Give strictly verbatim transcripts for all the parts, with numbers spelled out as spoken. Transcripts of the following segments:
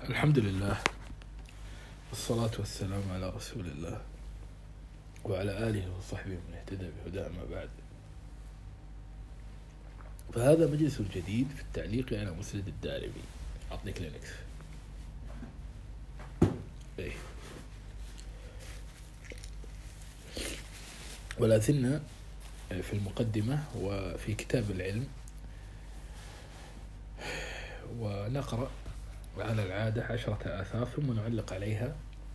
الحمد لله والصلاة والسلام على رسول الله وعلى آله وصحبه من اهتدى بهداه ما بعد. فهذا مجلس جديد في التعليق على مسند الدارمي. أعطيك لينكس. إيه. ولا زلنا في المقدمة وفي كتاب العلم، ونقرأ على العادة عشرة آثار ثم نعلق عليها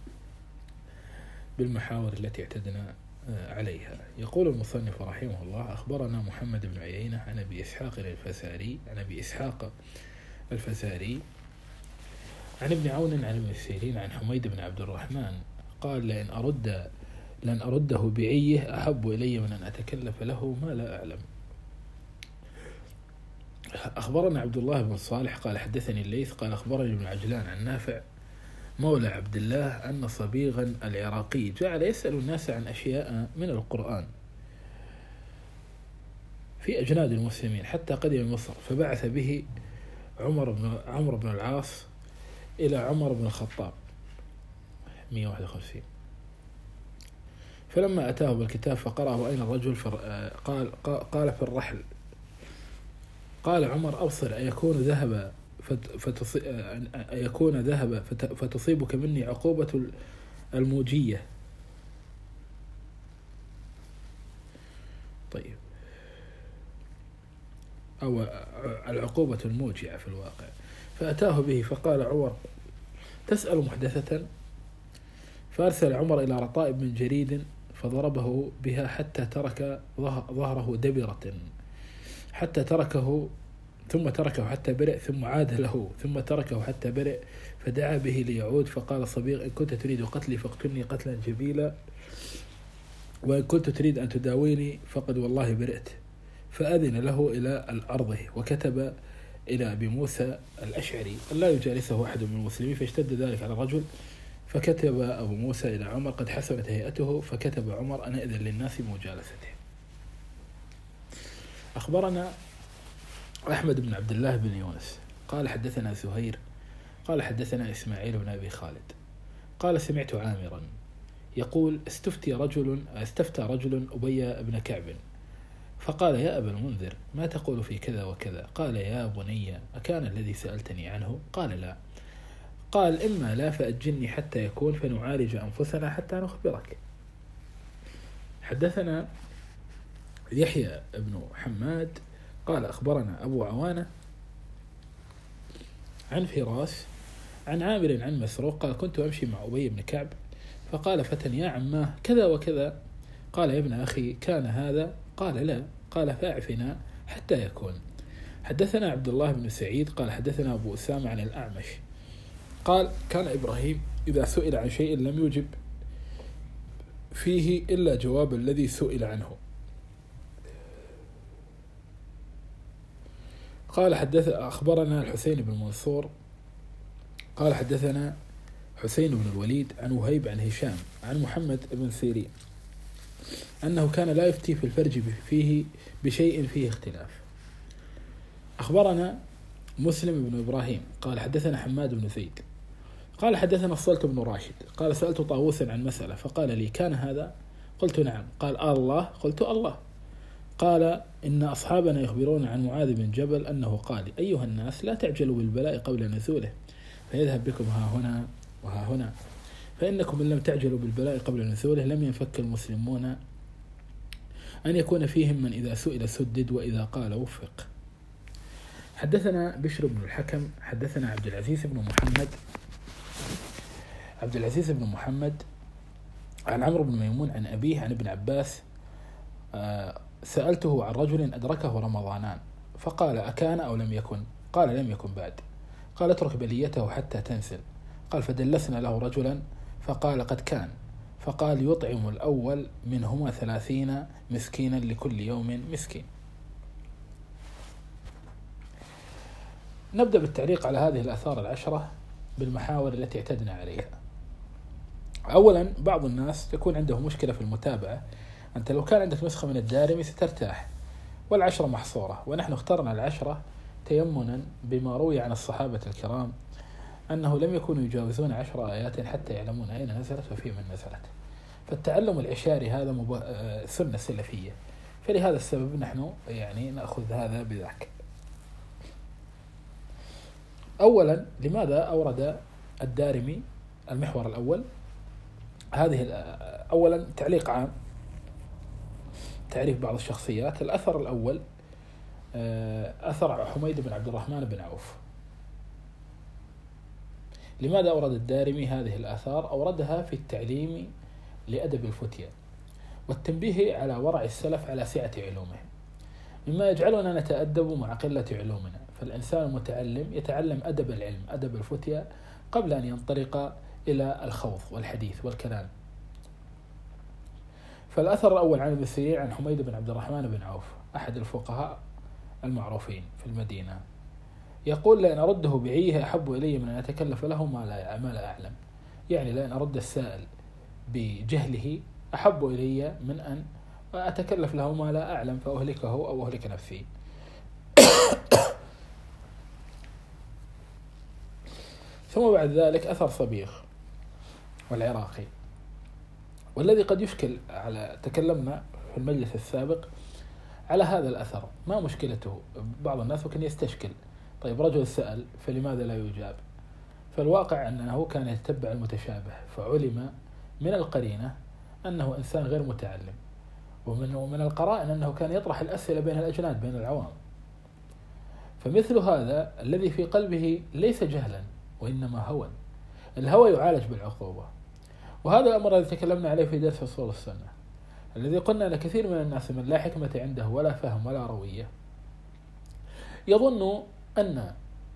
بالمحاور التي اعتدنا عليها. يقول المصنف رحمه الله: أخبرنا محمد بن عيينة عن أبي إسحاق الفساري عن أبي إسحاق الفساري عن ابن عون عن ابن سيرين عن حميد بن عبد الرحمن قال: لأن أرد لن أرده بعيه أحب إلي من أن أتكلف له ما لا أعلم. أخبرنا عبد الله بن صالح قال حدثني الليث قال أخبرني ابن عجلان عن نافع مولى عبد الله أن صبيغا العراقي جعل يسأل الناس عن أشياء من القرآن في أجناد المسلمين حتى قدم مصر، فبعث به عمر بن عمرو بن العاص إلى عمر بن الخطاب مئة وواحد وخمسين، فلما أتاه بالكتاب فقرأه أين الرجل قال قال في الرحل. قال عمر: أبصر أيكون ذهب فتص... أيكون ذهب فتصيبك مني عقوبة الموجية. طيب، أو العقوبة الموجعة في الواقع. فأتاه به فقال عمر: تسأل محدثة؟ فأرسل عمر إلى رطائب من جريد فضربه بها حتى ترك ظهره دبرة، حتى تركه ثم تركه حتى برئ، ثم عاد له ثم تركه حتى برئ، فدعا به ليعود. فقال صبيغ: إن كنت تريد قتلي فاقتلني قتلا جبيلا، وإن كنت تريد أن تداويني فقد والله برئت. فأذن له إلى الأرض، وكتب إلى أبي موسى الأشعري أن لا يجالسه أحد من المسلمين، فاشتد ذلك على الرجل. فكتب أبو موسى إلى عمر: قد حسنت هيئته. فكتب عمر: أنا إذن للناس مجالسته. أخبرنا أحمد بن عبد الله بن يونس قال حدثنا زهير قال حدثنا إسماعيل بن أبي خالد قال سمعت عامرا يقول: استفتي رجل استفتى رجل أبي بن كعب فقال: يا أبا المنذر، ما تقول في كذا وكذا؟ قال: يا بني، أكان الذي سألتني عنه؟ قال: لا. قال: إما لا فأجلني حتى يكون فنعالج أنفسنا حتى نخبرك. حدثنا يحيى بن حماد قال أخبرنا أبو عوانة عن فراس عن عامر عن مسروق قال: كنت أمشي مع أبي بن كعب فقال فتى: يا عماه كذا وكذا. قال: يا ابن أخي، كان هذا؟ قال: لا. قال: فاعفنا حتى يكون. حدثنا عبد الله بن سعيد قال حدثنا أبو أسامة عن الأعمش قال: كان إبراهيم إذا سئل عن شيء لم يجب فيه إلا جواب الذي سئل عنه. قال حدث أخبرنا الحسين بن منصور قال حدثنا حسين بن الوليد عن وهيب عن هشام عن محمد بن سيرين أنه كان لا يفتي في الفرج فيه بشيء فيه اختلاف. أخبرنا مسلم بن إبراهيم قال حدثنا حماد بن زيد قال حدثنا الصلت بن راشد قال: سألت طاووسا عن مسألة فقال لي: كان هذا؟ قلت: نعم. قال: آه الله؟ قلت: الله. قال: إن أصحابنا يخبرون عن معاذ بن جبل أنه قال: أيها الناس، لا تعجلوا بالبلاء قبل نزوله فيذهب بكم ها هنا وها هنا، فإنكم إن لم تعجلوا بالبلاء قبل نزوله لم ينفك المسلمون أن يكون فيهم من إذا سئل سدد وإذا قال وفق. حدثنا بشر بن الحكم حدثنا عبد العزيز بن محمد عبد العزيز بن محمد عن عمرو بن ميمون عن أبيه عن ابن عباس آه سألته عن رجل أدركه رمضانان فقال: أكان أو لم يكن؟ قال: لم يكن بعد. قال: اترك بليته حتى تنزل. قال: فدلسنا له رجلا فقال: قد كان. فقال: يطعم الأول منهما ثلاثين مسكينا لكل يوم مسكين. نبدأ بالتعليق على هذه الآثار العشرة بالمحاور التي اعتدنا عليها. أولا، بعض الناس يكون عنده مشكلة في المتابعة. أنت لو كان عندك نسخة من الدارمي سترتاح، والعشرة محصورة، ونحن اخترنا العشرة تيمنا بما روي عن الصحابة الكرام أنه لم يكونوا يجاوزون عشر آيات حتى يعلمون أين نزلت وفي من نزلت. فالتعلم العشاري هذا مب... سنة سلفية، فلهذا السبب نحن يعني نأخذ هذا بذاك. أولا، لماذا أورد الدارمي المحور الأول هذه؟ أولا تعليق عام، تعريف بعض الشخصيات. الأثر الأول أثر حميد بن عبد الرحمن بن عوف. لماذا أورد الدارمي هذه الآثار؟ أوردها في التعليم لأدب الفتية والتنبيه على ورع السلف على سعة علومهم، مما يجعلنا نتأدب مع قلة علومنا. فالإنسان المتعلم يتعلم أدب العلم، أدب الفتية، قبل أن ينطلق إلى الخوض والحديث والكلام. فالأثر الأول عن ابن سيرين عن حميد بن عبد الرحمن بن عوف أحد الفقهاء المعروفين في المدينة، يقول: لأن أرده بعيه أحب إلي من أن أتكلف له ما لا ما لا أعلم. يعني لأن أرد السائل بجهله أحب إلي من أن أتكلف له ما لا أعلم فأهلكه أو أهلك نفسي. ثم بعد ذلك أثر صبيغ والعراقي، والذي قد يشكل على، تكلمنا في المجلس السابق على هذا الأثر ما مشكلته. بعض الناس ممكن يستشكل، طيب رجل سأل فلماذا لا يجاب؟ فالواقع أنه كان يتبع المتشابه، فعلم من القرينة أنه إنسان غير متعلم، ومن ومن القرائن أنه كان يطرح الأسئلة بين الأجناد بين العوام. فمثل هذا الذي في قلبه ليس جهلا وإنما هوى، الهوى يعالج بالعقوبة. وهذا الأمر الذي تكلمنا عليه في درس أصول السنة، الذي قلنا أن كثير من الناس من لا حكمة عنده ولا فهم ولا روية يظن أن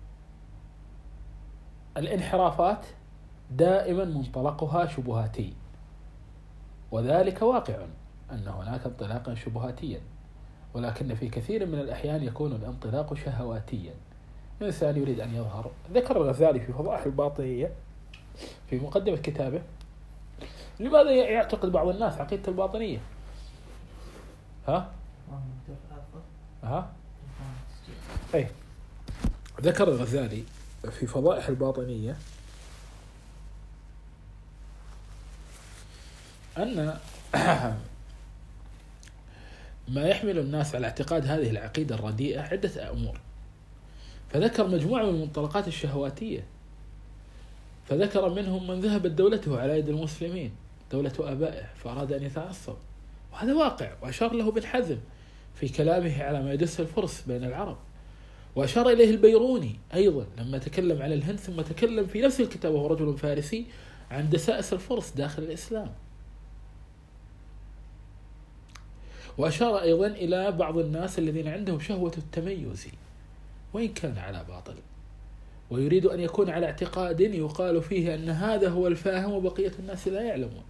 الانحرافات دائما منطلقها شبهاتي، وذلك واقع أن هناك انطلاقا شبهاتيا، ولكن في كثير من الأحيان يكون الانطلاق شهواتيا. الإنسان يريد أن يظهر. ذكر الغزالي في فضائح الباطنية في مقدمة كتابه لماذا يعتقد بعض الناس عقيدة الباطنية. ها؟ ها؟ أي ذكر الغزالي في فضائح الباطنية أن ما يحمل الناس على اعتقاد هذه العقيدة الرديئة عدة أمور، فذكر مجموعة من المنطلقات الشهواتية، فذكر منهم من ذهبت دولته على يد المسلمين، دولة آبائه، فأراد أن يتعصب، وهذا واقع. وأشار له ابن حزم في كلامه على ما يدس الفرس بين العرب، وأشار إليه البيروني أيضا لما تكلم عن الهند، ثم تكلم في نفس الكتاب وهو رجل فارسي عن دسائس الفرس داخل الإسلام. وأشار أيضا إلى بعض الناس الذين عندهم شهوة التميز وإن كان على باطل، ويريد أن يكون على اعتقاد يقال فيه أن هذا هو الفاهم وبقية الناس لا يعلمون.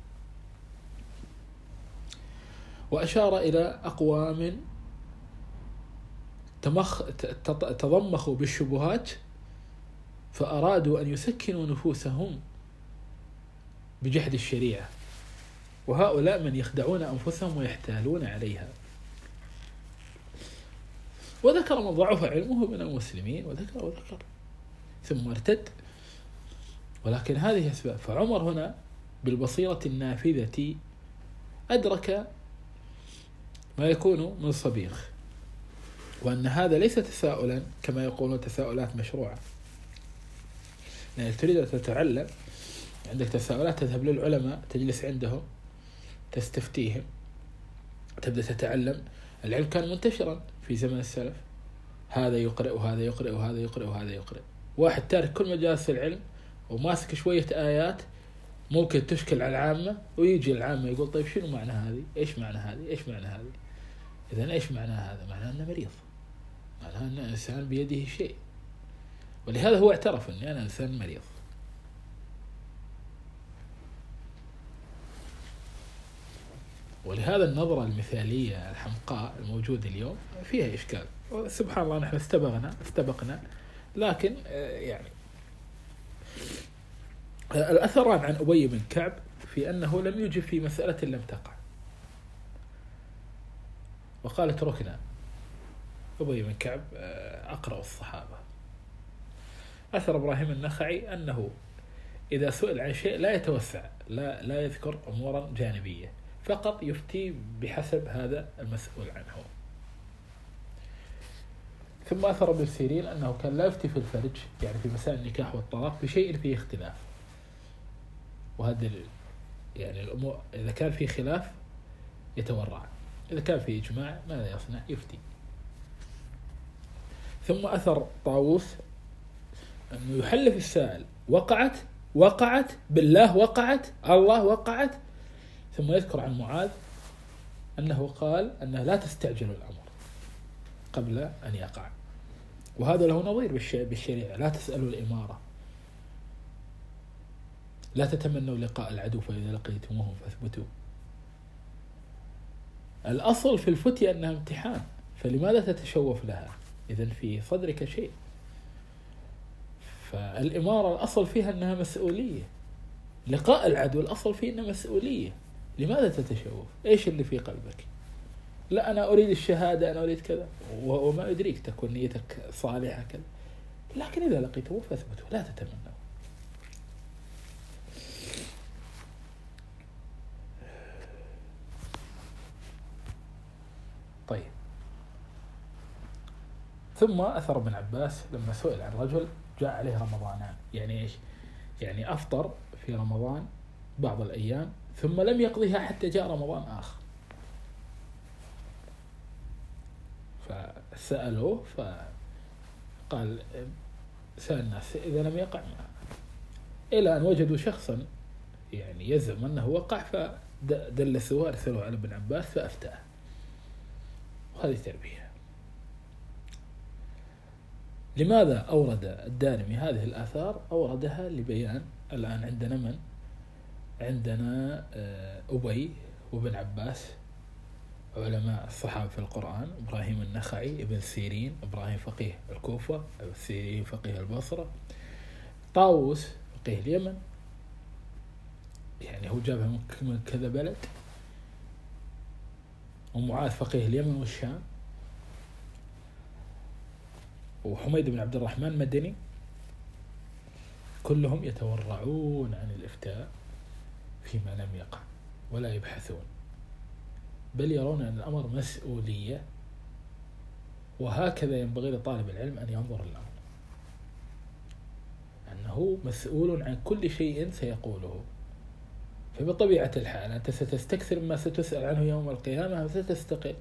وأشار إلى أقوام تمخ تضمخوا بالشبهات فأرادوا أن يسكنوا نفوسهم بجحد الشريعة، وهؤلاء من يخدعون أنفسهم ويحتالون عليها. وذكر من ضعف علمه من المسلمين، وذكر وذكر ثم ارتد. ولكن هذه أسباب. فعمر هنا بالبصيرة النافذة أدرك ما يكون من صبيغ، وأن هذا ليس تساؤلا كما يقولون تساؤلات مشروعة، لأنك تريد أن تتعلم عندك تساؤلات تذهب للعلماء تجلس عندهم تستفتيهم تبدأ تتعلم. العلم كان منتشرا في زمن السلف، هذا يقرأ وهذا يقرأ وهذا يقرأ وهذا يقرأ. واحد تارك كل مجالس العلم وماسك شوية آيات ممكن تشكل على العامة، ويجي العامة يقول طيب شنو معنى هذه؟ إيش معنى هذه؟ إيش معنى هذه؟ إذن إيش معنى هذا؟ معناه أنه مريض، معناه أن إنسان بيده شيء، ولهذا هو اعترف أني أنا إنسان مريض. ولهذا النظرة المثالية الحمقاء الموجودة اليوم فيها إشكال. سبحان الله نحن استبقنا استبقنا لكن يعني الأثران عن أبي بن كعب في أنه لم يجب في مسألة لم تقع، وقال اتركنا. أبي بن كعب أقرأ الصحابة. أثر إبراهيم النخعي أنه إذا سئل عن شيء لا يتوسع، لا لا يذكر أمورا جانبية، فقط يفتي بحسب هذا المسؤول عنه. ثم أثر ابن سيرين أنه كان لا يفتي في الفرج، يعني في مسائل النكاح والطلاق، بشيء فيه اختلاف. وهذا يعني الأمور إذا كان في خلاف يتورع، إذا كان في إجماع ماذا يصنع؟ يفتي. ثم أثر طاووس أنه يحلف السائل وقعت وقعت بالله وقعت الله وقعت، ثم يذكر عن معاذ أنه قال أنه لا تستعجل الأمر قبل أن يقع. وهذا له نظير بالشريعة، لا تسألوا الإمارة، لا تتمنوا لقاء العدو فإذا لقيتموهم فاثبتوا. الأصل في الفتية أنها امتحان، فلماذا تتشوف لها؟ إذن في صدرك شيء. فالإمارة الأصل فيها أنها مسؤولية، لقاء العدو الأصل فيه أنها مسؤولية، لماذا تتشوف؟ إيش اللي في قلبك؟ لا أنا أريد الشهادة، أنا أريد كذا، وما أدريك تكون نيتك صالحة كذا، لكن إذا لقيته فاثبتوا، لا تتمنوا. طيب، ثم أثر ابن عباس لما سئل عن رجل جاء عليه رمضانان، يعني إيش؟ يعني أفطر في رمضان بعض الأيام ثم لم يقضيها حتى جاء رمضان آخر، فسألوه فقال سأل الناس إذا لم يقع معه، إلى أن وجدوا شخصا يعني يزعم أنه وقع، فدلسوه أرسلوه على ابن عباس فأفتاه. وهذه تربية. لماذا أورد الدارمي هذه الآثار؟ أوردها لبيان الآن عندنا من؟ عندنا أبي وابن عباس علماء الصحابة في القرآن، إبراهيم النخعي، ابن سيرين، إبراهيم فقيه الكوفة، ابن سيرين فقيه البصرة، طاووس فقيه اليمن، يعني هو جابها من كذا بلد، ومعاذ فقيه اليمن والشام، وحميد بن عبد الرحمن مدني، كلهم يتورعون عن الإفتاء فيما لم يقع ولا يبحثون، بل يرون أن الأمر مسؤولية، وهكذا ينبغي لطالب العلم أن ينظر الأمر، أنه مسؤول عن كل شيء سيقوله. فبطبيعة الحال أنت ستستكثر مما ستسأل عنه يوم القيامة وستستقل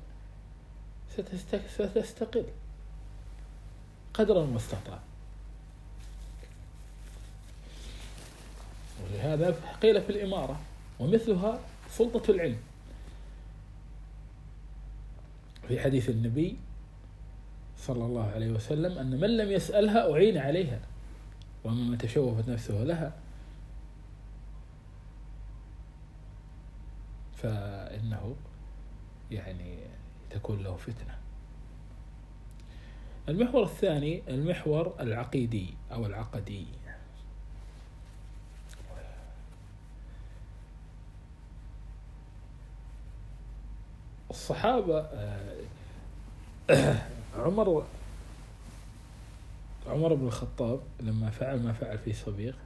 ستستقل قدر المستطاع. ولهذا قيل في الإمارة ومثلها سلطة العلم، في حديث النبي صلى الله عليه وسلم أن من لم يسألها أعين عليها، ومن تشوفت نفسه لها فإنه يعني تكون له فتنة. المحور الثاني المحور العقيدي أو العقدي. الصحابة عمر عمر بن الخطاب لما فعل ما فعل في صبيغ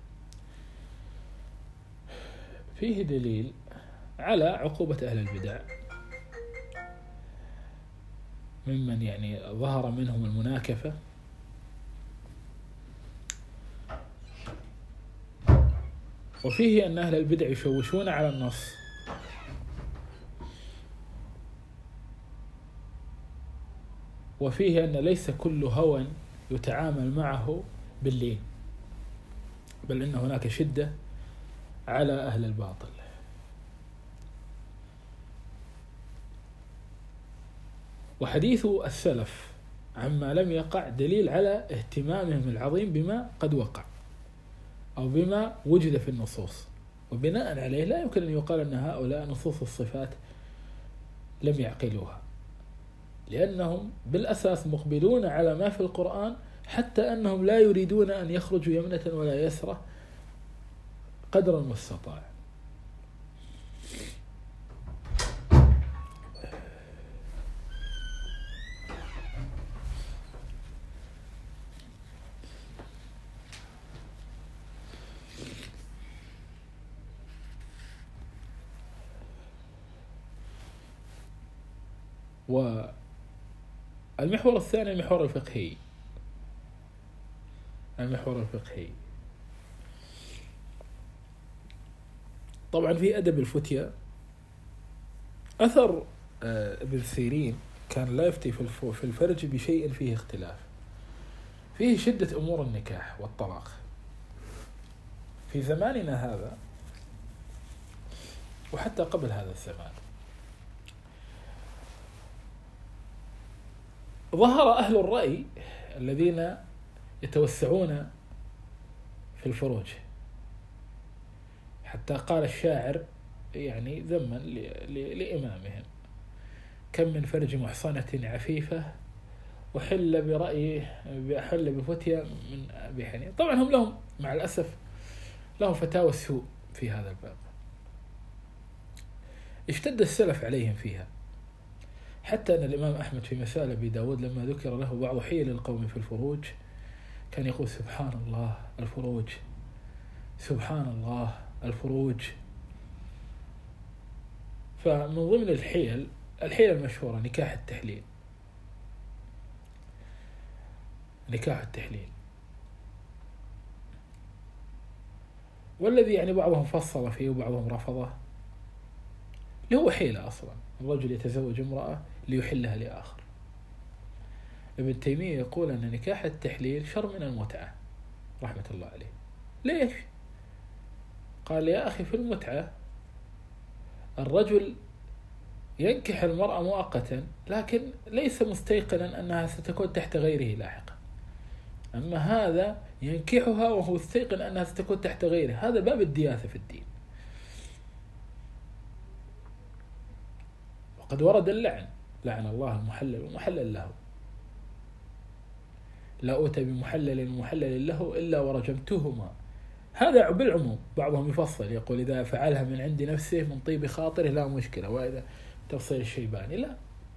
فيه دليل على عقوبة أهل البدع، ممن يعني ظهر منهم المناكفة، وفيه أن أهل البدع يشوشون على النص، وفيه أن ليس كل هوى يتعامل معه باللين، بل إن هناك شدة على أهل الباطل. وحديث السلف عما لم يقع دليل على اهتمامهم العظيم بما قد وقع أو بما وجد في النصوص، وبناء عليه لا يمكن أن يقال أن هؤلاء نصوص الصفات لم يعقلوها، لأنهم بالأساس مقبلون على ما في القرآن، حتى أنهم لا يريدون أن يخرجوا يمنة ولا يسرة قدر المستطاع. والمحور الثاني المحور الفقهي. المحور الفقهي طبعا في أدب الفتية أثر ابن سيرين كان لا يفتي في الفرج بشيء فيه اختلاف، فيه شدة أمور النكاح والطلاق. في زماننا هذا وحتى قبل هذا الزمان ظهر أهل الرأي الذين يتوسعون في الفروج، حتى قال الشاعر يعني ذما لإمامهم: كم من فرج محصنة عفيفة وحل برأيه بأحل بفتية من أبي حنيفة. طبعا هم لهم مع الأسف لهم فتاوى السوء في هذا الباب، اشتد السلف عليهم فيها، حتى أن الإمام أحمد في مسائل أبي داود لما ذكر له بعض حيل القوم في الفروج كان يقول: سبحان الله الفروج، سبحان الله الفروج. فمن ضمن الحيل الحيل المشهورة نكاح التحليل. نكاح التحليل والذي يعني بعضهم فصل فيه وبعضهم رفضه، اللي هو حيلة أصلا الرجل يتزوج امرأة ليحلها لآخر. ابن تيمية يقول أن نكاح التحليل شر من المتعة رحمة الله عليه. ليش؟ قال: يا أخي في المتعة الرجل ينكح المرأة مؤقتا لكن ليس مستيقنا أنها ستكون تحت غيره لاحقا، أما هذا ينكحها وهو مستيقن أنها ستكون تحت غيره. هذا باب الدياثة في الدين. وقد ورد اللعن: لعن الله المحلل ومحلل له، لا أوتى بمحلل ومحلل له إلا ورجمتهما. هذا بالعموم. بعضهم يفصل يقول: إذا فعلها من عند نفسه من طيب خاطره لا مشكلة، وإذا تفصيل الشيباني لا.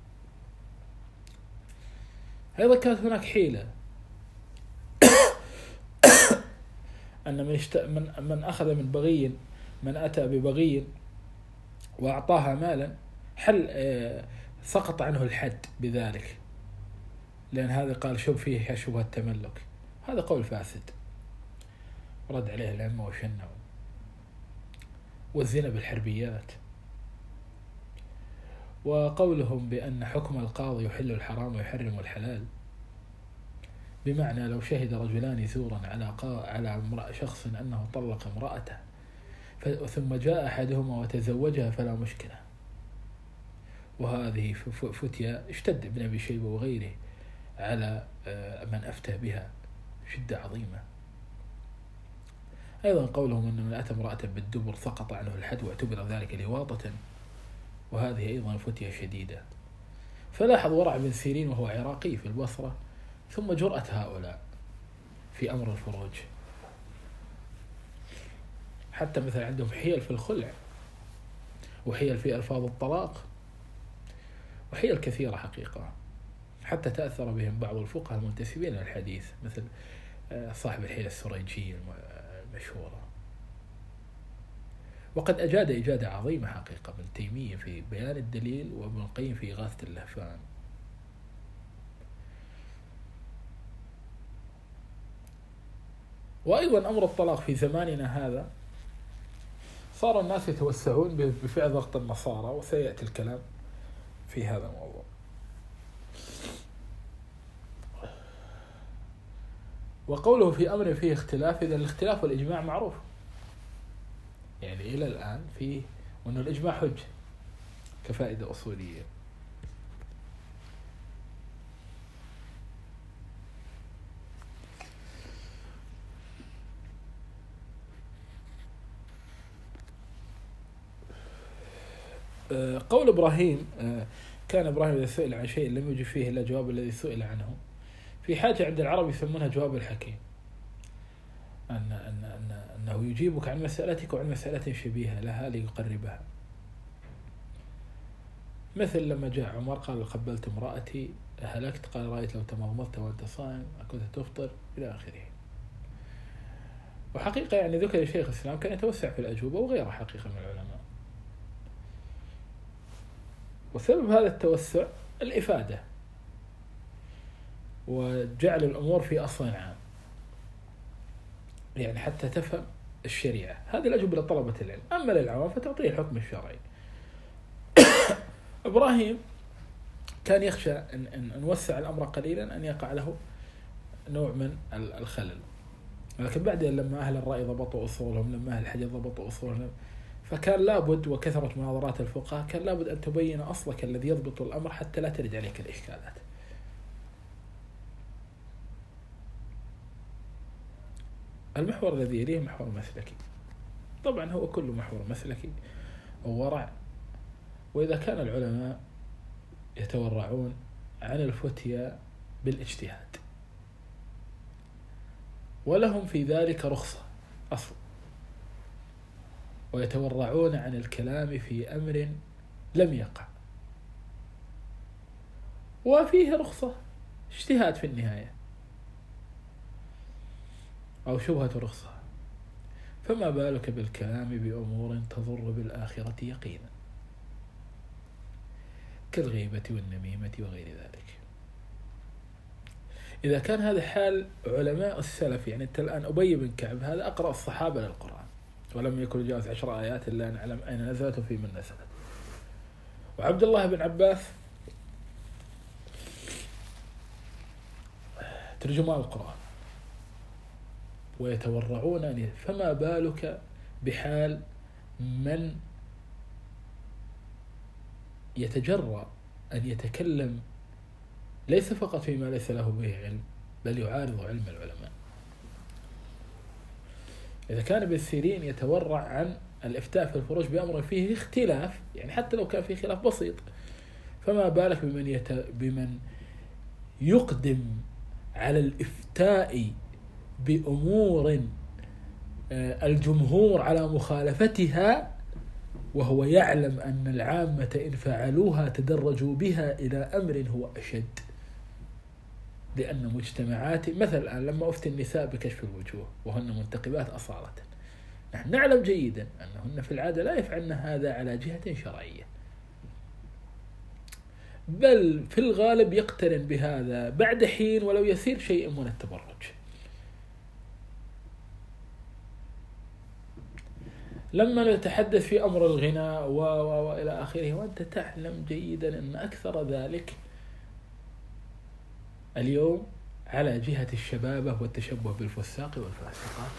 أيضا كانت هناك حيلة أن من, اشت... من من أخذ من بغي، من أتى ببغي وأعطاها مالا حل آه سقط عنه الحد بذلك، لأن هذا قال شب فيه شبهة التملك. هذا قول فاسد رد عليه العلماء وشنعوا. والزنا بالحربيات، وقولهم بأن حكم القاضي يحل الحرام ويحرم الحلال، بمعنى لو شهد رجلان زورا على على امرأة شخص أنه طلق امرأته ثم جاء أحدهما وتزوجها فلا مشكلة. وهذه فتية اشتد ابن أبي شيبة وغيره على من أفتى بها شدة عظيمة. أيضا قولهم أن من أتى امرأة بالدبر سقط عنه الحد واعتبر ذلك لواطة، وهذه أيضا فتية شديدة. فلاحظ ورع بن سيرين وهو عراقي في البصرة ثم جرأة هؤلاء في أمر الفروج. حتى مثلا عندهم حيل في الخلع، وحيل في ألفاظ الطلاق، وحيل كثيرة حقيقة، حتى تأثر بهم بعض الفقهاء المنتسبين للحديث مثل صاحب الحيلة السريجية المشهورة. وقد أجاد إجادة عظيمة حقيقة ابن تيمية في بيان الدليل، وابن القيم في إغاثة اللهفان. وأيضا أمر الطلاق في زماننا هذا صار الناس يتوسعون بفعل ضغط النصارى، وسيأتي الكلام في هذا الموضوع. وقوله في أمر فيه اختلاف، إذا الاختلاف والإجماع معروف يعني إلى الآن فيه، وأن الإجماع حجة كفائدة أصولية. قول إبراهيم: كان إبراهيم إذا سئل عن شيء لم يجب فيه إلا جواب الذي سئل عنه، في حاجة عند العرب يسمونها جواب الحكيم، أن أن أن أنه يجيبك عن مسألتك وعن مسألة شبيهة لها ليقربها. مثل لما جاء عمر قال: قبلت امرأتي هلكت، قال: رأيت لو تمضمضت وأنت صائم أكنت تفطر، إلى آخره. وحقيقة يعني ذكر شيخ الإسلام كان يتوسع في الأجوبة وغيره حقيقة من العلماء. وسبب هذا التوسع الإفادة وجعل الأمور في أصل عام، يعني حتى تفهم الشريعة. هذه الأجوبة لطلبة العلم. أما للعوام فتعطيه الحكم الشرعي. إبراهيم كان يخشى أن, أن نوسع الأمر قليلا أن يقع له نوع من الخلل، لكن بعدين لما أهل الرأي ضبطوا أصولهم، لما أهل الحديث ضبطوا أصولهم، فكان لابد، وكثرت مناظرات الفقهاء، كان لابد أن تبين أصلك الذي يضبط الأمر حتى لا ترد عليك الإشكالات. المحور الذي يليه محور مسلكي. طبعا هو كل محور مسلكي أو ورع، وإذا كان العلماء يتورعون عن الفتيا بالاجتهاد ولهم في ذلك رخصة أصلا، ويتورعون عن الكلام في أمر لم يقع وفيه رخصة اجتهاد في النهاية أو شبهة رخصة، فما بالك بالكلام بأمور تضر بالآخرة يقينا كالغيبة والنميمة وغير ذلك. إذا كان هذا حال علماء السلف، يعني أنت الآن أبي بن كعب هذا أقرأ الصحابة للقرآن ولم يكن جاوز عشر آيات إلا نعلم أين نزلت وفي من نزلت. وعبد الله بن عباس ترجمان القرآن ويتورعون، فما بالك بحال من يتجرأ أن يتكلم ليس فقط فيما ليس له به علم بل يعارض علم العلماء. إذا كان ابن سيرين يتورع عن الإفتاء في الفروج بأمر فيه اختلاف، يعني حتى لو كان فيه خلاف بسيط، فما بالك بمن, يت... بمن يقدم على الإفتاء بأمور الجمهور على مخالفتها وهو يعلم أن العامة إن فعلوها تدرجوا بها إلى أمر هو أشد، لأن مجتمعات مثل الآن لما أفتي النساء بكشف الوجوه وهن منتقبات أصالة، نحن نعلم جيدا أنهن في العادة لا يفعلن هذا على جهة شرعية، بل في الغالب يقترن بهذا بعد حين ولو يسير شيء من التبرج. لما نتحدث في أمر الغناء و... و... وإلى آخره، وأنت تعلم جيدا أن أكثر ذلك اليوم على جهة الشبابة والتشبه بالفساق والفاسقات.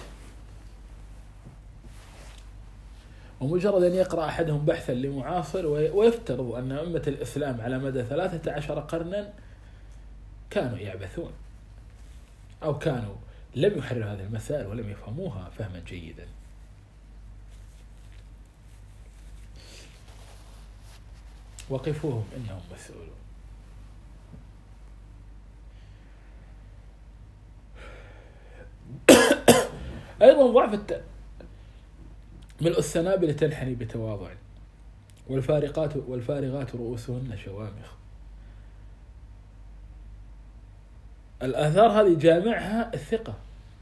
ومجرد أن يقرأ أحدهم بحثا لمعاصر ويفترض أن أمة الإسلام على مدى ثلاثة عشر قرنا كانوا يعبثون أو كانوا لم يحرروا هذه المسائل ولم يفهموها فهما جيدا. وقفوهم إنهم مسؤولون. أيضا ضعف الت... ملء السنابل تنحني بتواضع والفارقات والفارغات رؤوسهن شوامخ. الآثار هذه جامعها الثقة،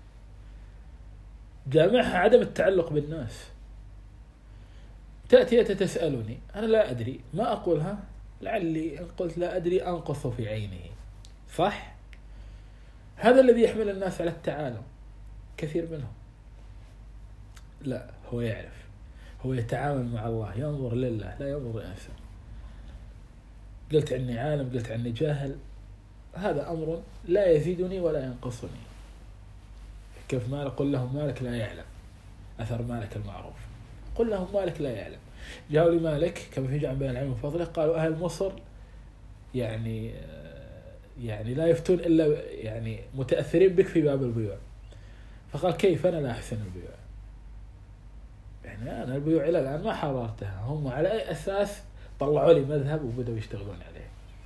جامعها عدم التعلق بالناس. تأتي تسألني أنا لا أدري، ما أقولها لعلي إن قلت لا أدري أنقص في عينه، صح؟ هذا الذي يحمل الناس على التعالم، كثير منهم لا، هو يعرف، هو يتعامل مع الله، ينظر لله لا ينظر لإنسان. قلت عني عالم، قلت عني جاهل، هذا أمر لا يزيدني ولا ينقصني. كيف مالك؟ قل لهم مالك لا يعلم أثر مالك المعروف، قل لهم مالك لا يعلم. جاءوا لي مالك كما في جمع بين العلم وفضله، قالوا أهل مصر يعني يعني لا يفتون إلا يعني متأثرين بك في باب البيوع. فقال كيف أنا لا أحسن البيوع؟ يعني أنا البيوع إلى الآن ما حررتها، هم على أي أساس طلعوا لي مذهب وبدأوا يشتغلون عليه؟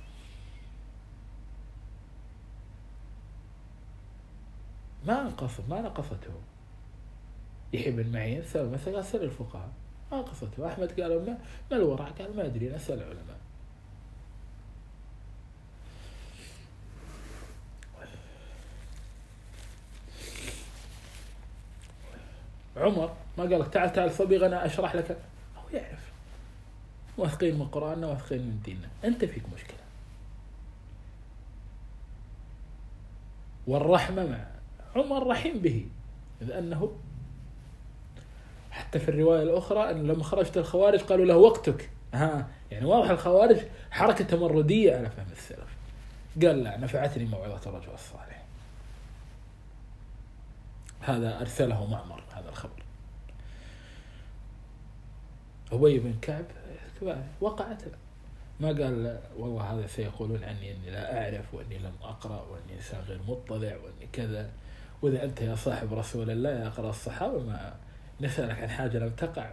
ما نقص ما نقصته. يحيى بن معين سأل مثلا أسأل الفقهاء ما نقصته. أحمد قال ما ما الورع؟ قال ما أدري، أسأل العلماء. عمر ما قال لك تعال تعال صبيغ أنا أشرح لك، هو يعرف، واثقين من قرآننا واثقين من ديننا. أنت فيك مشكلة، والرحمة مع عمر رحيم به، إذ أنه حتى في الرواية الأخرى أن لما خرجت الخوارج قالوا له وقتك، ها يعني واضح الخوارج حركة تمردية على فهم السلف. قال لا، نفعتني موعظة الرجل الصالح. هذا أرسله معمر هذا الخبر. أبي بن كعب وقعت، ما قال والله هذا سيقولون عني أني لا أعرف وأني لم أقرأ وأني إنسان غير مطلع وأني كذا، وإذا أنت يا صاحب رسول الله يا أقرأ الصحابة ما نسألك عن حاجة لم تقع.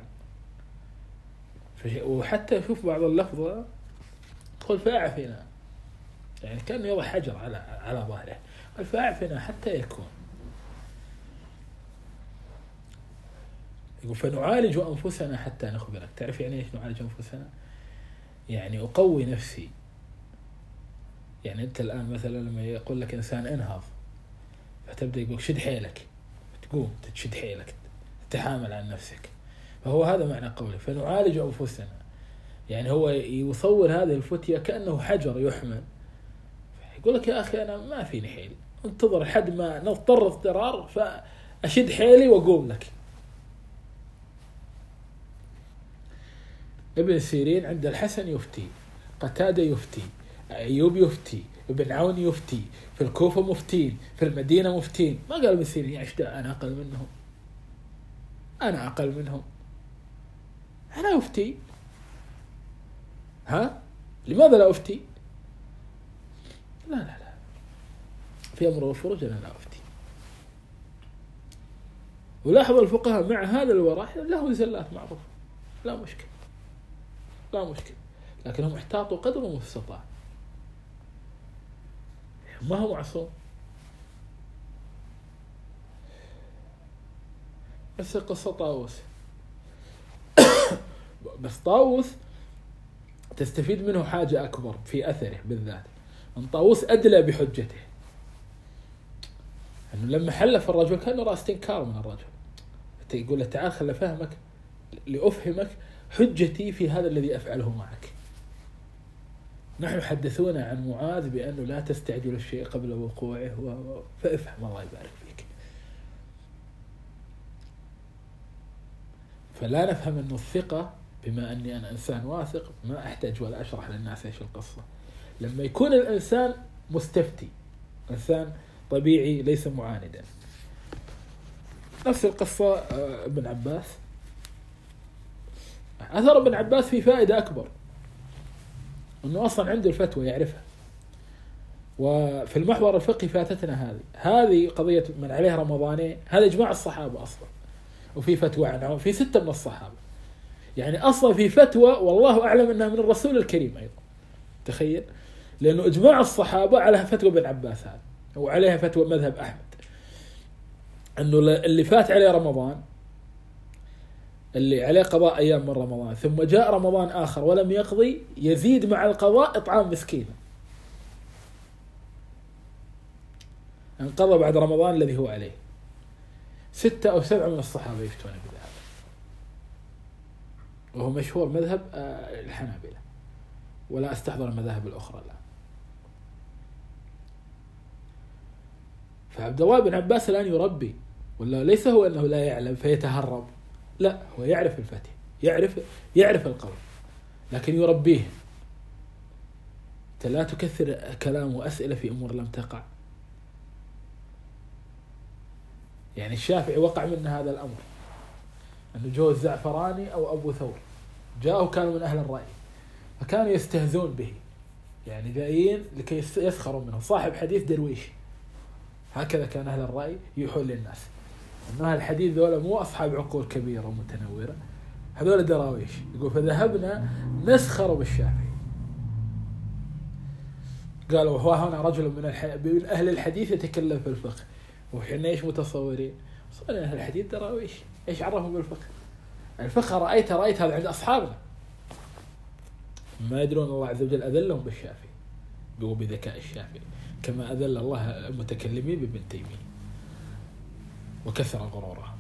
وحتى شوف بعض اللفظة قل فاعفنا، يعني كان يضع حجر على على ظهره، قال فاعفنا حتى يكون. يقول فنعالج أنفسنا حتى نخبرك. تعرف يعني إيش نعالج أنفسنا؟ يعني أقوي نفسي. يعني أنت الآن مثلا لما يقول لك إنسان انهض، فتبدأ يقول شد حيلك، تقوم تشد حيلك تتحامل عن نفسك، فهو هذا معنى قوله فنعالج أنفسنا. يعني هو يصور هذه الفتية كأنه حجر يحمل، يقول لك يا أخي أنا ما فيني حيل، انتظر حد ما نضطر اضطرار فأشد حيلي وأقوم لك. ابن سيرين عند الحسن يفتي، قتادة يفتي، أيوب يفتي، ابن عون يفتي، في الكوفة مفتين، في المدينة مفتين. ما قال ابن سيرين يعني أنا أقل منهم، أنا أقل منهم، أنا أفتي. ها لماذا لا أفتي؟ لا لا لا في أمر الفروج أنا لا أفتي. ولاحظ الفقهاء مع هذا الوراء له زلات معروفة، لا مشكلة لا مشكلة، لكنهم احتاطوا قدر المستطاع، ما هو معصوم. بس قصة طاووس بس طاووس تستفيد منه حاجة أكبر في أثره بالذات، أن طاووس أدلى بحجته، أنه لما حلف الرجل كان رأى استنكار من الرجل، يقول له تعال خل فهمك لأفهمك حجتي في هذا الذي أفعله معك. نحن حدثونا عن معاذ بأنه لا تستعجل الشيء قبل وقوعه، فافهم الله يبارك فيك. فلا نفهم أنه الثقة بما أني أنا إنسان واثق ما أحتاج ولا أشرح للناس إيش القصة. لما يكون الإنسان مستفتي، إنسان طبيعي ليس معاندا. نفس القصة ابن عباس، أثر ابن عباس في فائدة أكبر، أنه أصلا عنده الفتوى يعرفها. وفي المحور الفقهي فاتتنا هذه هذه قضية من عليه رمضانين، هذا إجماع الصحابة أصلا، وفي فتوى عنه في ستة من الصحابة، يعني أصلا في فتوى والله أعلم أنها من الرسول الكريم أيضا. تخيل، لأنه إجماع الصحابة على فتوى ابن عباس هذا، وعليها فتوى مذهب أحمد، أنه اللي فات عليه رمضان، اللي عليه قضاء أيام من رمضان ثم جاء رمضان آخر ولم يقضي، يزيد مع القضاء إطعام مسكين، انقضى بعد رمضان الذي هو عليه. ستة أو سبعة من الصحابة يفتون بهذا، وهو مشهور مذهب الحنابلة، ولا أستحضر المذاهب الأخرى الآن. فعبد الله بن عباس الآن يربي، ولا ليس هو أنه لا يعلم فيتهرب، لا هو يعرف الفتح، يعرف يعرف القول، لكن يربيه. لا تكثر كلام وأسئلة في أمور لم تقع. يعني الشافعي وقع من هذا الأمر، أنه جو الزعفراني أو أبو ثور جاءوا كانوا من أهل الرأي، فكانوا يستهزون به، يعني جايين لكي يسخروا منه، صاحب حديث درويش. هكذا كان أهل الرأي يحول للناس أنه الحديث ذولا مو أصحاب عقول كبيرة ومتنورة، هذول دراويش. يقول فذهبنا نسخر بالشافعي، قالوا هو هنا رجل من, الح... من أهل الحديث يتكلم في الفقه، وحنا إيش متصورين؟ صار أهل الحديث دراويش، إيش عرفهم بالفقه؟ الفقه رأيت رأيت هذا عند أصحابنا، ما يدرون الله عز وجل أذلهم بالشافعي، بيقول بذكاء الشافعي، كما أذل الله المتكلمين بابن تيمية وكسر غرورها.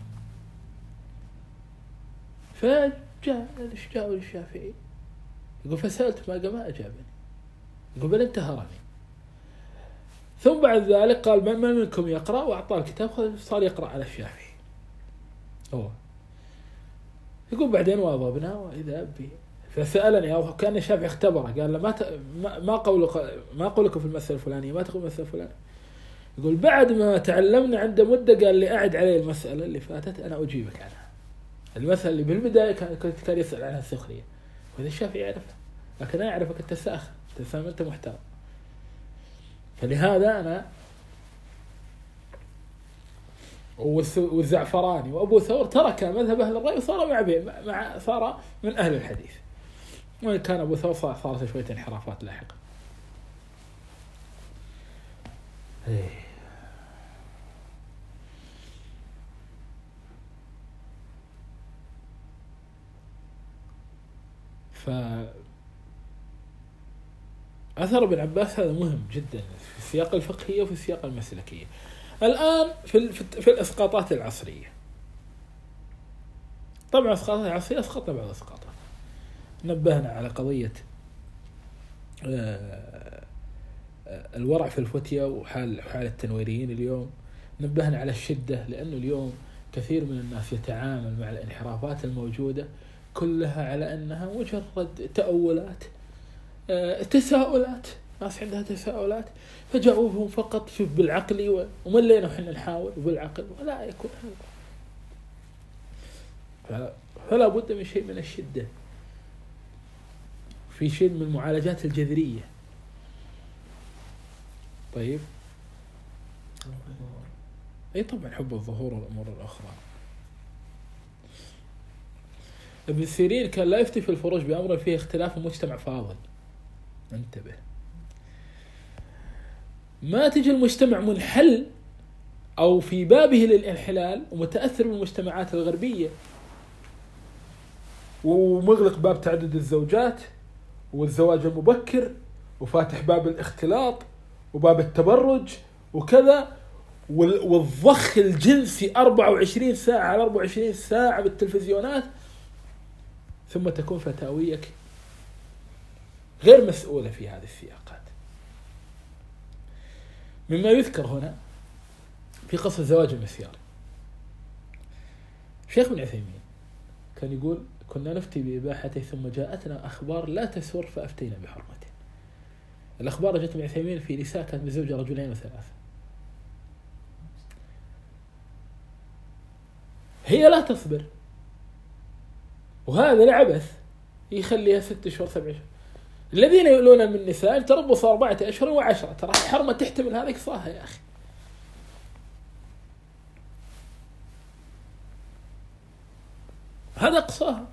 فجاء الشجاع للشافعي يقول فسألت ما ما أجابني، يقول بل انتهرني، ثم بعد ذلك قال من منكم يقرأ، وأعطاه الكتاب، صار يقرأ على الشافعي هو. يقول بعدين واظبنا وإذا بي فسألني، أو كان الشافعي اختبره، قال له ما ت... ما قولك ما قولك في المسألة الفلانية، ما تقول المسألة الفلانية. يقول بعد ما تعلمنا عند مدة قال لي أعد علي المسألة اللي فاتت أنا أجيبك عنها. المسألة اللي بالبداية كان كان يسأل عنها السخرية، وهذا الشافعي يعرفها، لكن أنا أعرفك أنت ساخر، أنت فاهم، أنت محترم. فلهذا أنا والزعفراني وأبو ثور ترك مذهب أهل الرأي وصار مع مع صار من أهل الحديث، وإن كان أبو ثور صار صارت شوية انحرافات لاحقا. فأثر ابن عباس هذا مهم جدا في السياق الفقهي وفي السياق المسلكي. الآن في في الإسقاطات العصرية، طبعا الإسقاطات العصرية أسقطنا بعض الإسقاطات، نبهنا على قضية الورع في الفتية وحال حال التنويريين اليوم، نبهنا على الشدة، لأنه اليوم كثير من الناس يتعامل مع الانحرافات الموجودة كلها على أنها مجرد تأولات، تساؤلات، ناس عندها تساؤلات فجاوبهم فقط في بالعقل وملينا وحنا نحاول بالعقل، ولا يكون هذا. فلا بد من شيء من الشدة، في شيء من المعالجات الجذرية. طيب اي طبعا حب الظهور والامور الاخرى. ابن سيرين كان لا يفتي في الفروج بامر فيه اختلاف المجتمع فاضل. انتبه، ما تجي المجتمع منحل او في بابه للانحلال ومتاثر بالمجتمعات الغربيه ومغلق باب تعدد الزوجات والزواج المبكر وفاتح باب الاختلاط وباب التبرج وكذا، والضخ الجنسي أربعة وعشرين ساعة على أربعة وعشرين ساعة بالتلفزيونات، ثم تكون فتاويك غير مسؤولة في هذه السياقات. مما يذكر هنا في قصة زواج المسيار، شيخ ابن عثيمين كان يقول كنا نفتي بإباحته ثم جاءتنا أخبار لا تسر فأفتينا بحرمته. الأخبار جاءت ابن عثيمين في نساء كانت مزوجة رجلين وثلاثة، هي لا تصبر، وهذا العبث يخليها ست شهور سبع شهور. الذين يقولون من النساء تربص أربعة أشهر وعشرة، ترى حرمة تحتمل هذا قصاها يا أخي. هذا قصاها.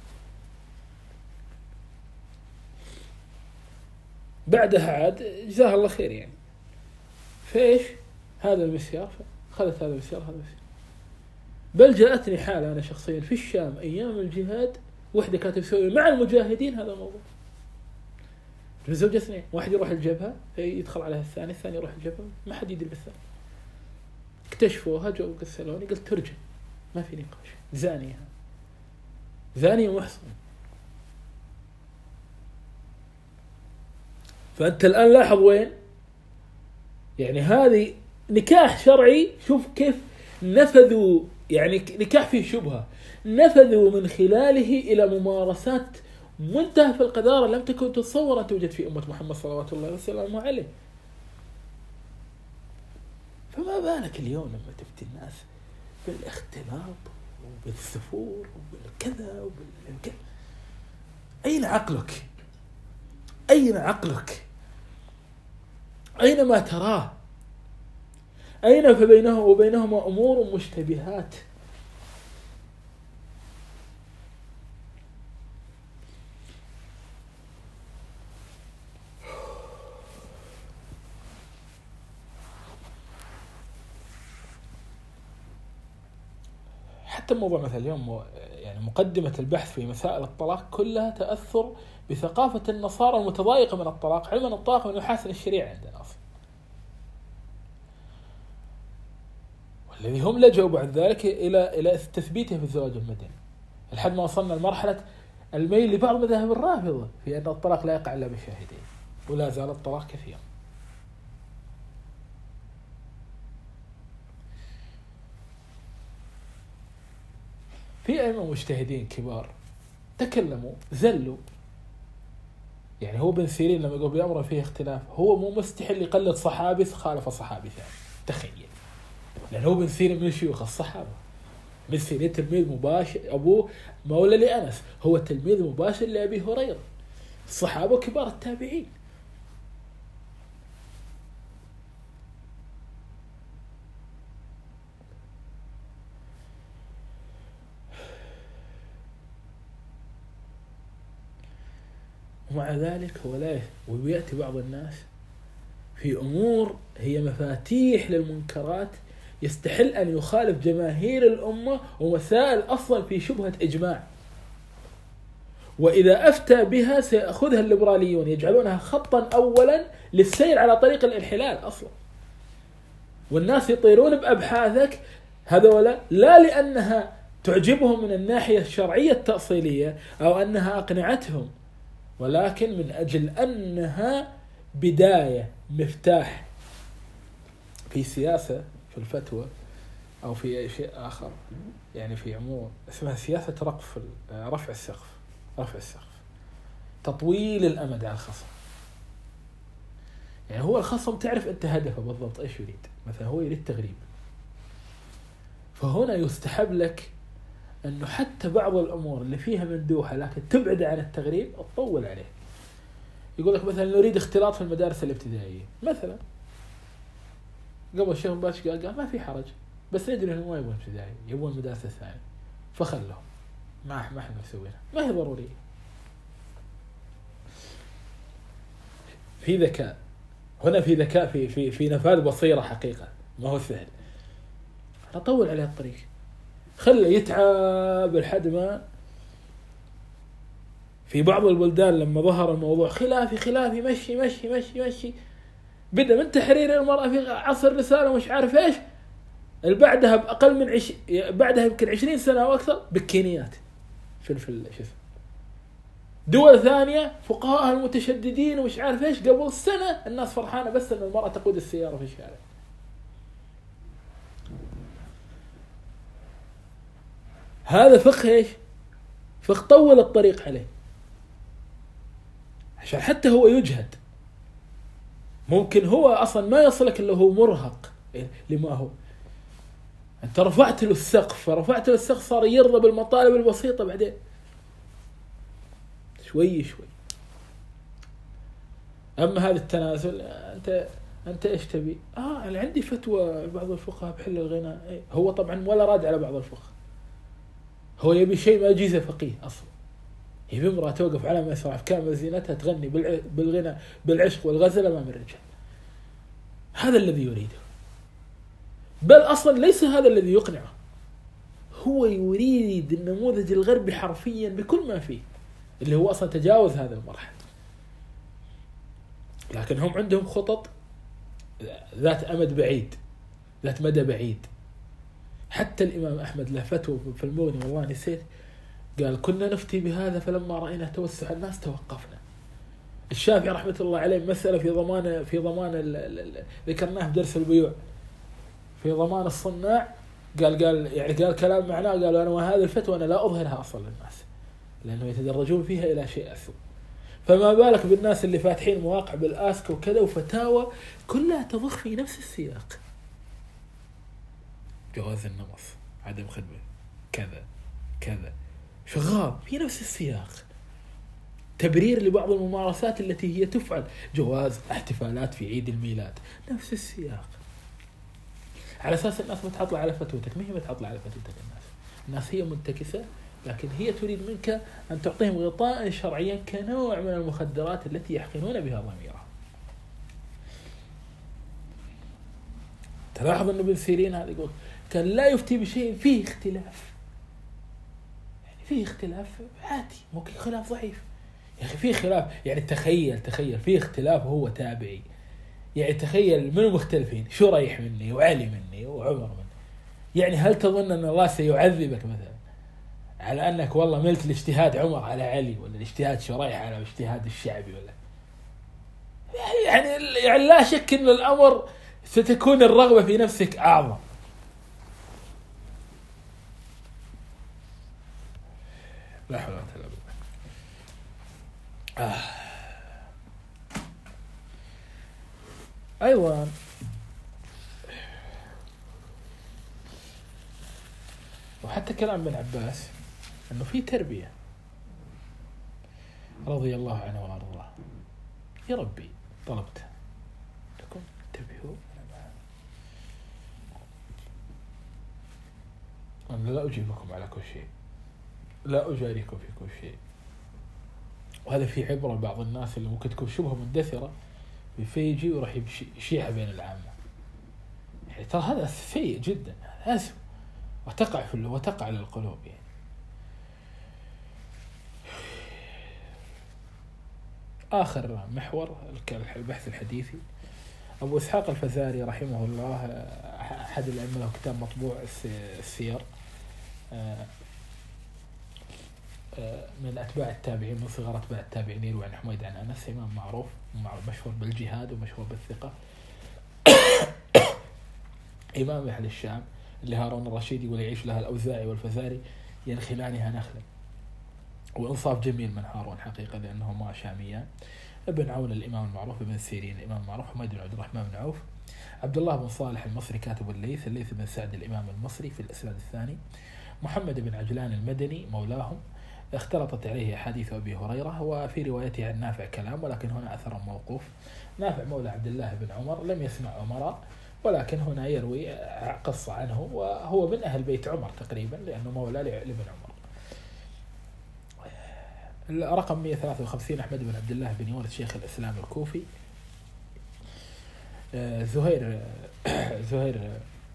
بعدها عاد جزاها الله خير يعني. فإيش هذا المسيار، خذت هذا المسيار هذا المسيار. بل جاءتني حالة أنا شخصيا في الشام أيام الجهاد، وحدة كانت تسوي مع المجاهدين هذا الموضوع. الزوجة اثنين، واحد يروح الجبهة يدخل عليها الثاني، الثاني يروح الجبهة، ما حد يدري بالثاني. اكتشفوها جو قسلوني، قلت ترجع ما في نقاش، زانية زانية محصن. فأنت الآن لاحظ وين يعني هذه نكاح شرعي، شوف كيف نفذوا، يعني نكاح فيه شبهة، نفذوا من خلاله إلى ممارسات منتهى في القذارة لم تكن تتصور أن توجد في أمة محمد صلوات الله وسلامه عليه. فما بالك اليوم لما تفتي الناس بالاختلاط وبالسفور وبالكذا وبالكذا؟ أين عقلك؟ أين عقلك؟ أين ما تراه؟ أين فبينه وبينهما أمور مشتبهات؟ حتى موضوع مثل اليوم يعني مقدمة البحث في مسائل الطلاق كلها تأثر بثقافة النصارى المتضايقة من الطلاق، علما الطلاق من محاسن الشريعة عندنا أصلا، والذي هم لجوا بعد ذلك إلى إلى تثبيته في الزواج المدني، لحد ما وصلنا لمرحلة الميل لبعض مذاهب الرافضة، في أن الطلاق لا يقع إلا بشاهدين، ولا زال الطلاق كثيرا. في أئمة مجتهدين كبار تكلموا زلوا. يعني هو ابن سيرين لما يقول بأمر فيه اختلاف هو مو مستحيل يقلد صحابي خالف صحابي ثاني، تخيل، لأن هو ابن سيرين من شيوخ الصحابة. ابن سيرين تلميذ مباشر، أبوه مولى لأنس، هو تلميذ مباشر لأبي هريرة، الصحابة كبار التابعين. ومع ذلك هو لا، ويأتي بعض الناس في أمور هي مفاتيح للمنكرات يستحل أن يخالف جماهير الأمة ومسائل أصلا في شبهة إجماع، وإذا أفتى بها سيأخذها الليبراليون يجعلونها خطا أولا للسير على طريق الانحلال أصلا، والناس يطيرون بأبحاثك هذولا لا لأنها تعجبهم من الناحية الشرعية التأصيلية أو أنها أقنعتهم، ولكن من أجل أنها بداية مفتاح في سياسة في الفتوى أو في أي شيء آخر، يعني في عموم اسمها سياسة رقف رفع السقف، رفع السقف، تطويل الأمد على الخصم. يعني هو الخصم تعرف أنت هدفه بالضبط إيش يريد، مثلا هو يريد تغريب، فهنا يستحب لك أنه حتى بعض الأمور اللي فيها مندوحة لكن تبعد عن التغريب تطول عليه. يقول لك مثلا نريد اختلاط في المدارس الابتدائية مثلا، قبل الشيخ باش قال, قال ما في حرج، بس ندري انهم ما يبون ابتدائي، يبون المدارس الثانية، فخلهم ما ما احنا مسوينها، ما هي ضرورية. في ذكاء هنا، في ذكاء في في في نفاذ بصيرة حقيقة، ما هو سهل. نطول عليه الطريق، خله يتعب لحد ما في بعض البلدان لما ظهر الموضوع خلافي خلافي مشي مشي مشي مشي، بدأ من تحرير المرأة في عصر الرسالة ومش عارف ايش، بعدها بأقل من عش... بعدها يمكن عشرين سنة أو أكثر بكينيات في في شو دول ثانية فقهاء المتشددين ومش عارف ايش، قبل سنة الناس فرحانة بس أن المرأة تقود السيارة في الشارع. هذا فقه ايش؟ فقه طول الطريق عليه عشان حتى هو يجهد، ممكن هو أصلا ما يصلك إلا هو مرهق لما هو، أنت رفعت له السقف، فرفعت له السقف صار يرضى بالمطالب البسيطة، بعدين شوي شوي. أما هذا التنازل، أنت أنت إيش تبي؟ آه أنا عندي فتوى بعض الفقهاء بحل الغناء، إيه؟ هو طبعا ولا راد على بعض الفقهاء، هو يبي شيء ما يجيزه فقيه أصلا، يبي امرأة توقف على مسرح كامل زينتها تغني بالغناء بالعشق والغزل أمام الرجال، هذا الذي يريده، بل أصلا ليس هذا الذي يقنعه، هو يريد النموذج الغربي حرفيا بكل ما فيه، اللي هو أصلا تجاوز هذا المرحلة. لكن هم عندهم خطط ذات أمد بعيد، ذات مدى بعيد. حتى الإمام أحمد له فتوى في المغني والله نسيت، قال كنا نفتي بهذا فلما رأينا توسع الناس توقفنا. الشافعي رحمة الله عليه مسألة في ضمان في ضمان ذكرناه بدرس البيوع، في ضمان الصناع، قال قال يعني قال كلام معناه، قال أنا وهذه الفتوى أنا لا أظهرها أصلا للناس لأنه يتدرجون فيها إلى شيء أسوأ، فما بالك بالناس اللي فاتحين مواقع بالآسك وكذا وفتاوى كلها تضخ في نفس السياق، جواز النمص، عدم خدمة، كذا كذا، شغال في نفس السياق، تبرير لبعض الممارسات التي هي تفعل، جواز احتفالات في عيد الميلاد، نفس السياق، على أساس الناس متعطلة على فتوتك، ما هي متعطلة على فتوتك الناس، الناس هي منتكسة، لكن هي تريد منك أن تعطيهم غطاء شرعيا كنوع من المخدرات التي يحقنون بها ضميرها. تلاحظ أن ابن سيرين هذا يقول كان لا يفتي بشيء فيه اختلاف، يعني فيه اختلاف عادي، ممكن خلاف ضعيف، يا أخي فيه خلاف، يعني تخيل تخيل فيه اختلاف وهو تابعي، يعني تخيل من المختلفين شريح مني وعلي مني وعمر مني، يعني هل تظن أن الله سيعذبك مثلا على أنك والله ملت الاجتهاد عمر على علي، ولا الاجتهاد شريح على الاجتهاد الشعبي، ولا يعني يعني لا شك أن الأمر ستكون الرغبة في نفسك أعظم. لا حول ولا قوة إلا بالله. آه. أيضا وحتى كلام ابن عباس أنه في تربية رضي الله عنه وأرضاه. يا ربي طلبت لكم تنتبهوا، أنا لا أجيبكم على كل شيء، لا أجاريكم في كل شيء. وهذا في عبرة لبعض الناس اللي ممكن تكون شبه مندثرة بيجي وراح يشيعها بين العامة. يعني ترى هذا سيء جدا، أسوأ وتقع في وتقع للقلوب. يعني آخر محور البحث الحديثي أبو إسحاق الفزاري رحمه الله، أحد الأئمة له كتاب مطبوع السير، من أتباع التابعين، من صغار أتباع التابعين، يروي عن حميد عن أنس، إمام معروف مشهور بالجهاد ومشهور بالثقة، إمام أهل الشام اللي هارون الرشيد يقول يعيش لها الأوزاعي والفزاري ينخلانها نخلا، وإنصاف جميل من هارون حقيقة لأنهما شاميان. ابن عون الإمام المعروف، ابن سيرين الإمام المعروف، حميد بن عبد الرحمن بن عوف، عبد الله بن صالح المصري كاتب الليث، الليث بن سعد الإمام المصري في الإسناد الثاني، محمد بن عجلان المدني مولاهم، اختلطت عليه أحاديث أبي هريرة، وفي روايته عن نافع كلام، ولكن هنا أثر موقوف. نافع مولى عبد الله بن عمر لم يسمع عمر، ولكن هنا يروي قصة عنه، وهو من أهل بيت عمر تقريبا لأنه مولى لابن عمر. الرقم مئة وثلاثة وخمسين أحمد بن عبد الله بن يونس شيخ الإسلام الكوفي. زهير زهير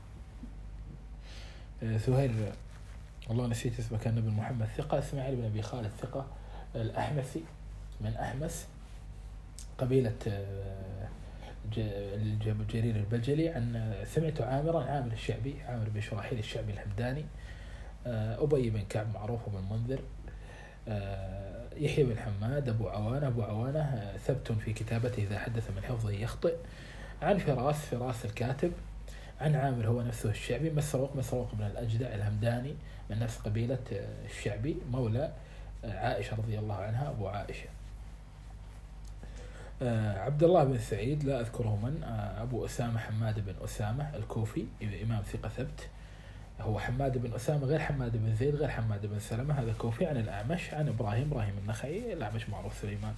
زهير والله نسيت اسمه، كان ابن محمد ثقة. اسماعيل بن أبي خالد ثقة الأحمسي من أحمس قبيلة جرير البجلي. عن سمعت عامرا عامر الشعبي، عامر بن شراحيل الشعبي الحمداني. أبي بن كعب معروف بن منذر. يحيى بن حماد أبو عوانة أبو عوانة ثبت في كتابته إذا حدث من حفظه يخطئ. عن فراس فراس الكاتب. عن عامر هو نفسه الشعبي. مسروق مسروق بن الأجدع الهمداني من نفس قبيلة الشعبي مولى عائشة رضي الله عنها أبو عائشة. عبد الله بن سعيد لا أذكره من. أبو أسامة حماد بن أسامة الكوفي إمام ثقة ثبت. هو حماد بن أسامة غير حماد بن زيد غير حماد بن سلمة، هذا كوفي. عن الأعمش عن إبراهيم إبراهيم النخعي، الأعمش معروف سليمان.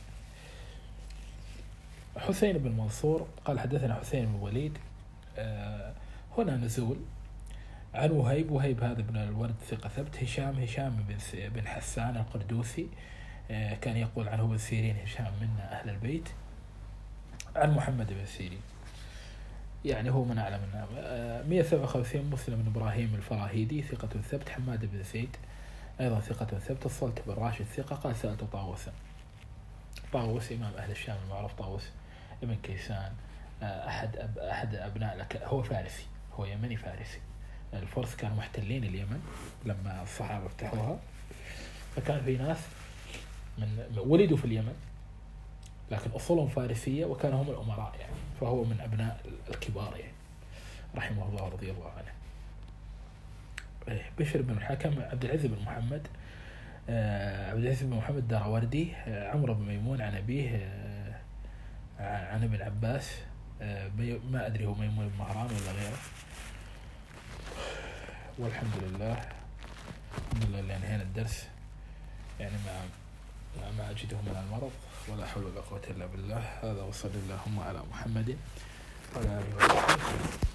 حسين بن منصور قال حدثنا حسين بن وليد. آه هنا نزول. عن وهيب وهيب هذا بن الورد ثقة ثبت. هشام هشام بن بن حسان القردوسي، آه كان يقول عنه ابن سيرين هشام منا أهل البيت. عن محمد بن سيرين يعني هو من أعلم النام. مئة وسبعة وخمسين مسلم بن إبراهيم الفراهيدي ثقة ثبت. حماد بن زيد أيضا ثقة ثبت. الصلت بن راشد ثقة. قال سألت طاووسا، طاووس إمام أهل الشام المعروف طاووس ابن كيسان، أحد أب أحد أبناء لك، هو فارسي، هو يمني فارسي. الفرس كانوا محتلين اليمن لما الصحابة فتحوها، فكان في ناس من ولدوا في اليمن لكن أصولهم فارسية وكانوا هم الأمراء يعني، فهو من أبناء الكبار يعني رحمه الله رضي الله عنه. بشر بن الحكم عبد العزيز بن محمد عبد العزيز بن محمد الدراوردي. عمرو بن ميمون عن أبيه عن ابن عباس، ما أدري هو ميمون بن مهران ولا غيره. والحمد لله الحمد لله اللي انهينا الدرس يعني ما ما أجده من المرض ولا حول ولا قوة إلا بالله. هذا وصلى اللهم على محمد وعلى آله وصحبه.